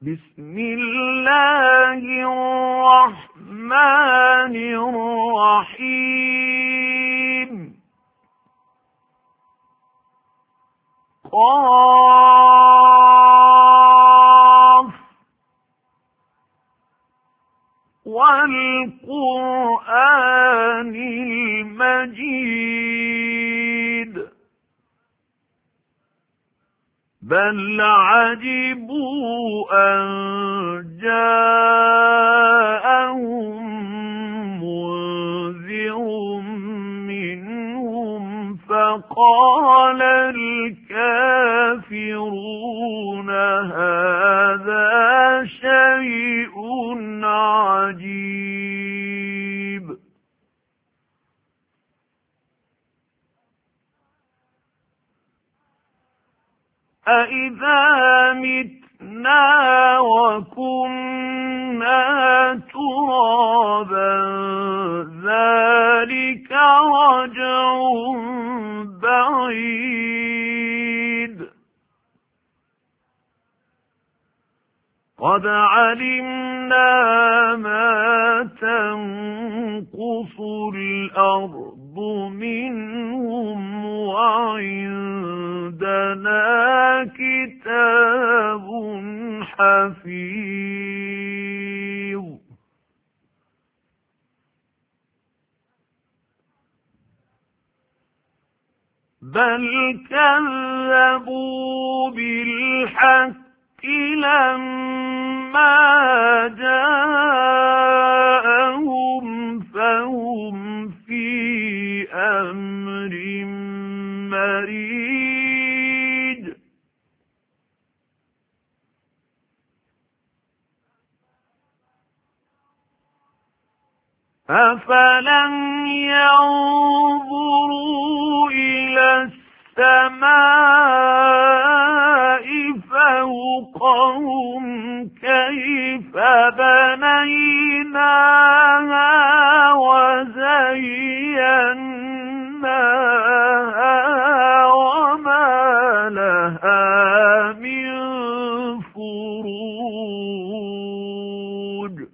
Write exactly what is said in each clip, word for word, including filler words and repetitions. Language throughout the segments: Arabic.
بسم الله الرحمن الرحيم قاف والقرآن المجيد بل عجبوا أن جاءهم منذر منهم فقال الكافرون هذا شيء عجيب أَإِذَا مِتْنَا وَكُنَّا تُرَابًا ذَلِكَ رَجْعٌ بَعِيدٌ قَدْ عَلِمْنَا مَا تَنقُصُ الْأَرْضُ مِنْهُمْ وَعِندَنَا كِتَابٌ حَفِيظٌ بَلْ كَذَّبُوا بِالْحَقِّ لَمَّا جَاءَهُمْ فَهُمْ فِي أَمْرٍ مَّرِيجٍ أَفَلَمْ يَنظُرُوا إِلَى السَّمَاءِ فَوْقَهُمْ كَيْفَ بَنَيْنَاهَا وَزَيَّنَّاهَا وَمَا لَهَا مِن فُرُوجٍ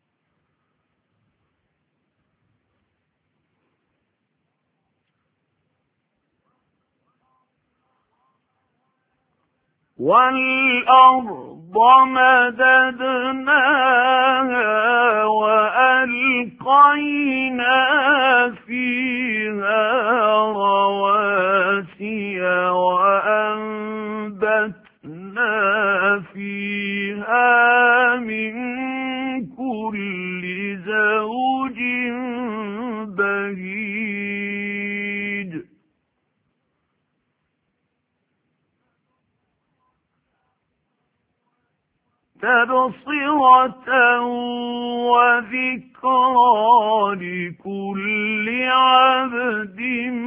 وَالْأَرْضَ مَدَدْنَاهَا وَأَلْقَيْنَا فِيهَا رَوَاسِيَ وَأَنبَتْنَا فِيهَا مِن كُلِّ زَوْجٍ بَهِيجٍ تَبْصِرَةً وَذِكْرَىٰ لِكُلِّ عَبْدٍ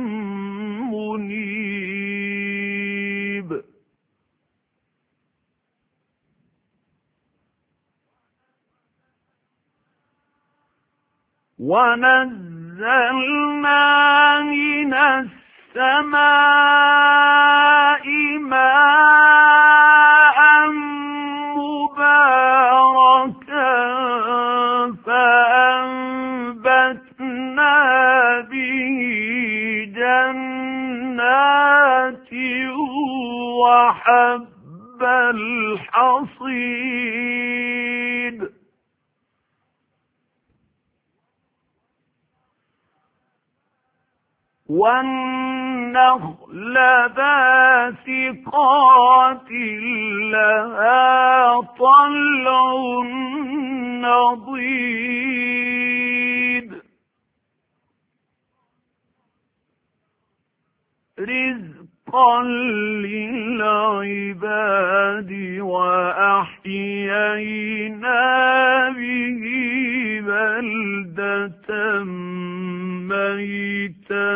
مُّنِيبٍ وَنَزَّلْنَا مِنَ السَّمَاءِ مَاءً مُبَارَكًا فَأَنبَتْنَا بِهِ جَنَّاتٍ وَحَبَّ الْحَصِيدِ وَالنَّخْلَ بَاسِقَاتٍ لَهَا طَلْعٌ نَضِيدٌ رِزْقًا لِلْعِبَادِ وَأَحْيَيْنَا بِهِ بَلْدَةً مَّيْتًا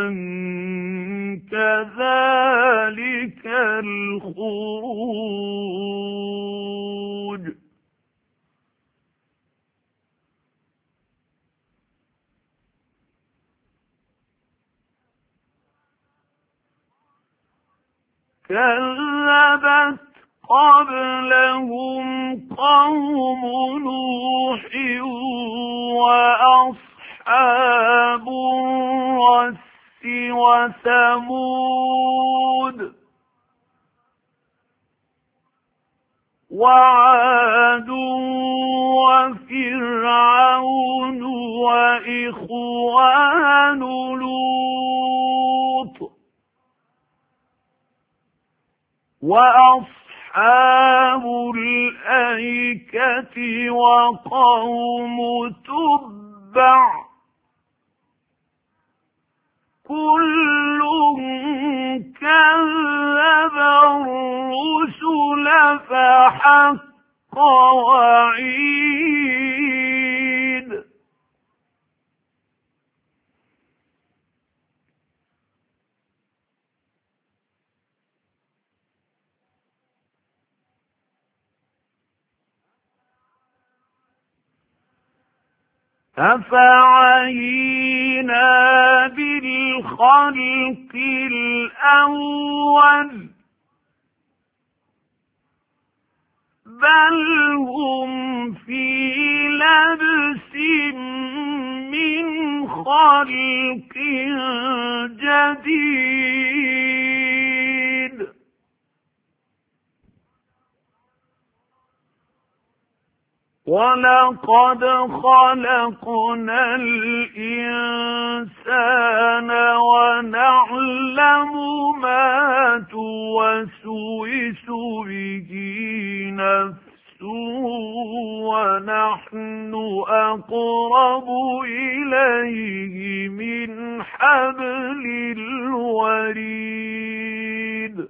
كَذَلِكَ الْخُرُوجُ كَذَّبَتْ قَبْلَهُمْ وقوم نوح وأصحاب الرس وثمود وعاد وفرعون وإخوان لوط وأصحاب الأيكة وقوم تبع كل كذب الرسل فحق وعيد أفعينا بالخلق الأول بل هم في لبس من خلق جديد ولقد خلقنا الإنسان ونعلم ما توسوس به نفسه ونحن أقرب إليه من حبل الوريد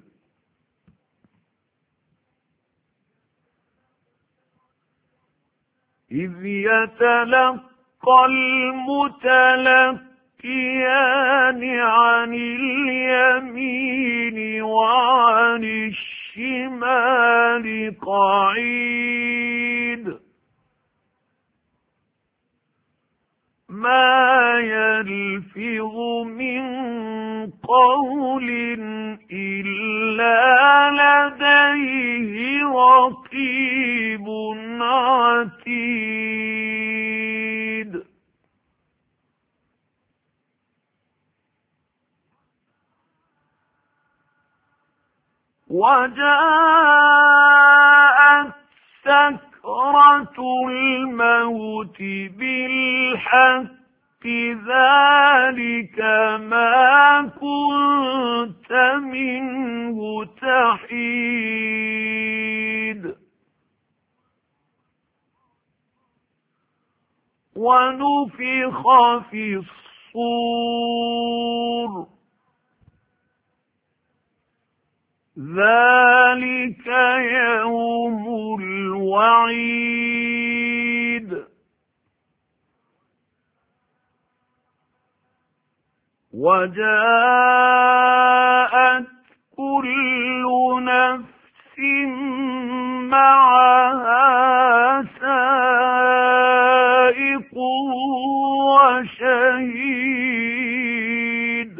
إذ يتلقى المتلقيان عن اليمين وعن الشمال قعيد ما يلفظ من قول إلا لديه رقيب عتيد وجاءت سكرة الموت بالحق ذلك ما كنت منه تحيد ونفخ في الصور ذلك يوم الوعيد وجاءت كل نفس معها سائق وشهيد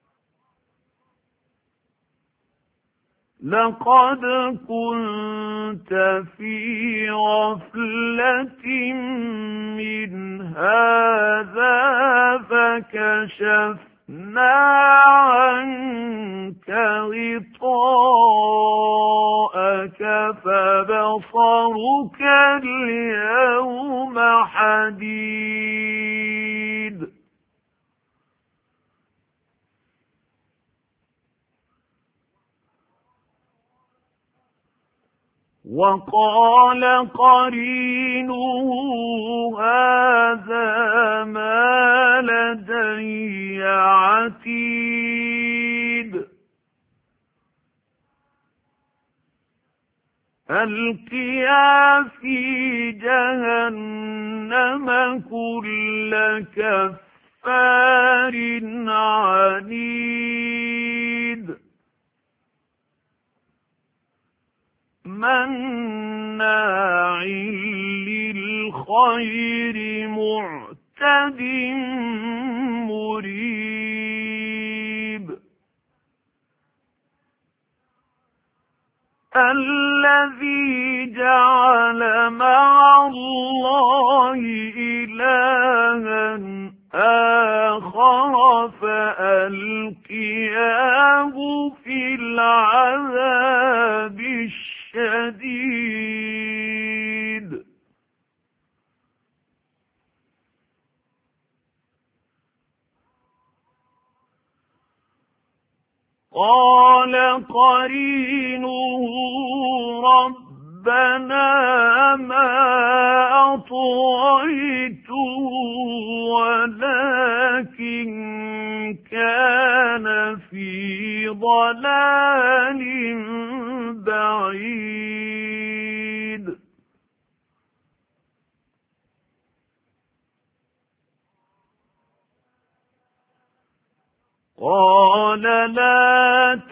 لقد كنت في غفلة من هذا فكشفنا عنك غطاءك فبصرك اليوم حديد وقال قرينه هذا ما لدي عتيد ألقيا في جهنم كل كفار عنيد مناع للخير معتد مريب الذي جعل جعل مع الله إلها آخر فألقياه في العذاب الشديد. قال قرينه ربنا ما أطغيته ولكن كان في ضلال بعيد. قال لا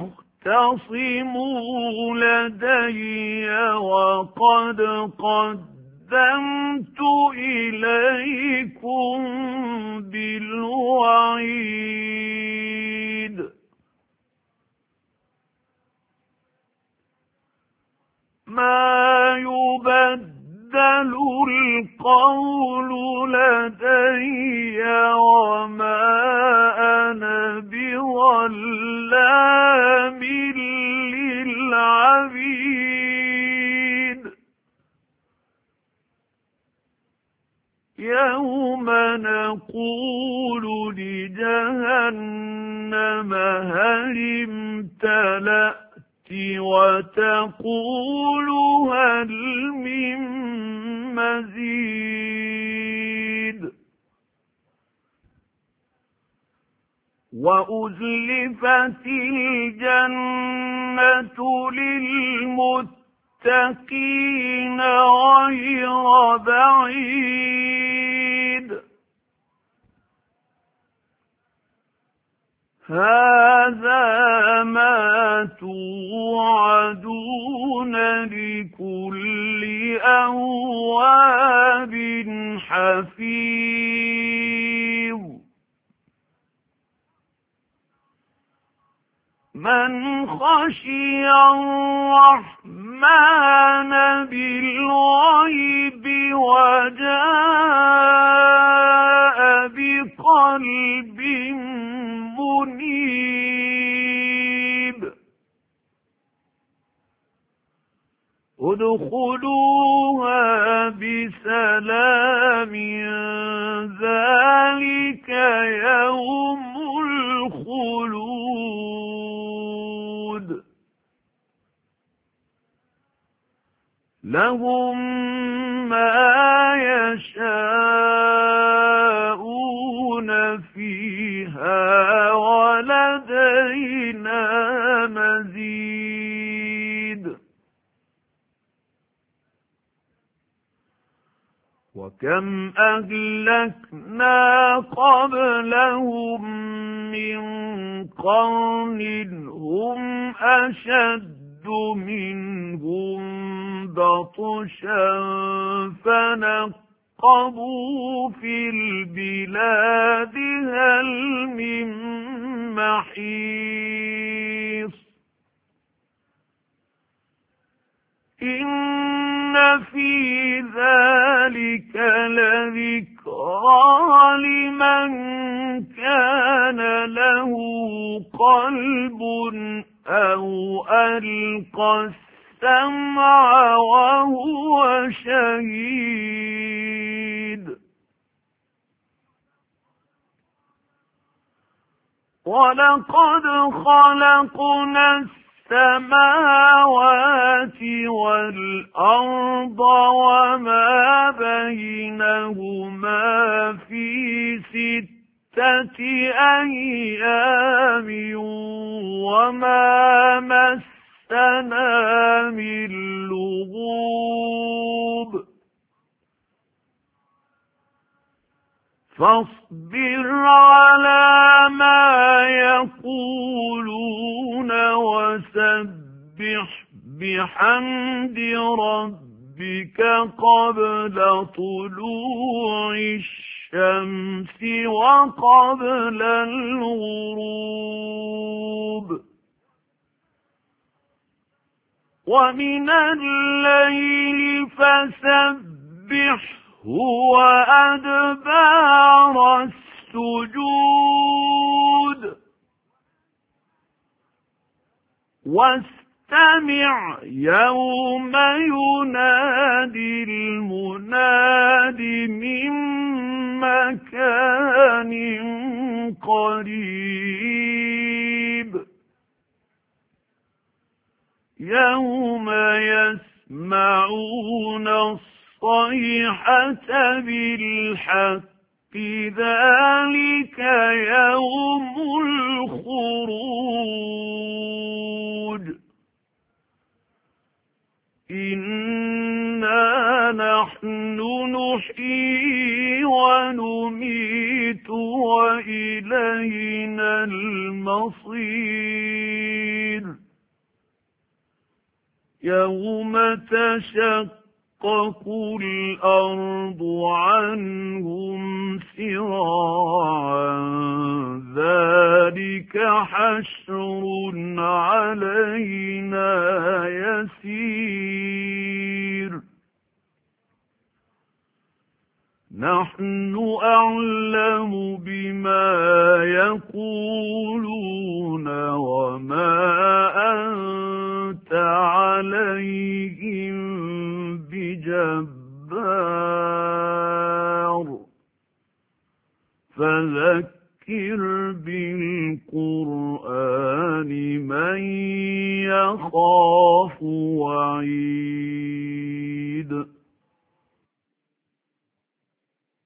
تختصموا لدي وقد قدمت إليكم بالوعيد. ما يبدل القول لدي وما أنا بظلام للعبيد. يوم نقول لجهنم هل امتلأت وتقول هل من مزيد. وأزلفت الجنة للمتقين غير بعيد. هذا ما توعدون لكل أواب حفيظ. من خشي الرحمن بالغيب وجاء بقلب منيب ادخلوها بسلام ذلك يوم الخلود. لهم ما يشاءون فيها ولدينا مزيد. وكم أهلكنا قبلهم من قرن هم أشد منهم بطشا فنقبوا في البلاد هل من محيص. إن في ذلك لذكرى لمن كان له قلب أو ألقى السمع وهو شهيد. ولقد خلقنا السماوات والأرض وما بينهما في ستة أيام وما مسنا من لغوب. فاصبر على ما يقولون وسبح بحمد ربك قبل طلوع الشمس وقبل الغروب ومن الليل فسبحه وأدبار السجود واستمع يوم ينادي المناد من مكان قريب يوم يسمعون الصيحة بالحق ذلك يوم الخروج إنا نحن نحيي ونميت وإلينا المصير يوم تشقق الأرض عنهم سراعا ذلك حشر علينا يسير نحن أعلم بما يقولون وما أنت عليهم بجبار فذكر بالقرآن من يخاف وعيد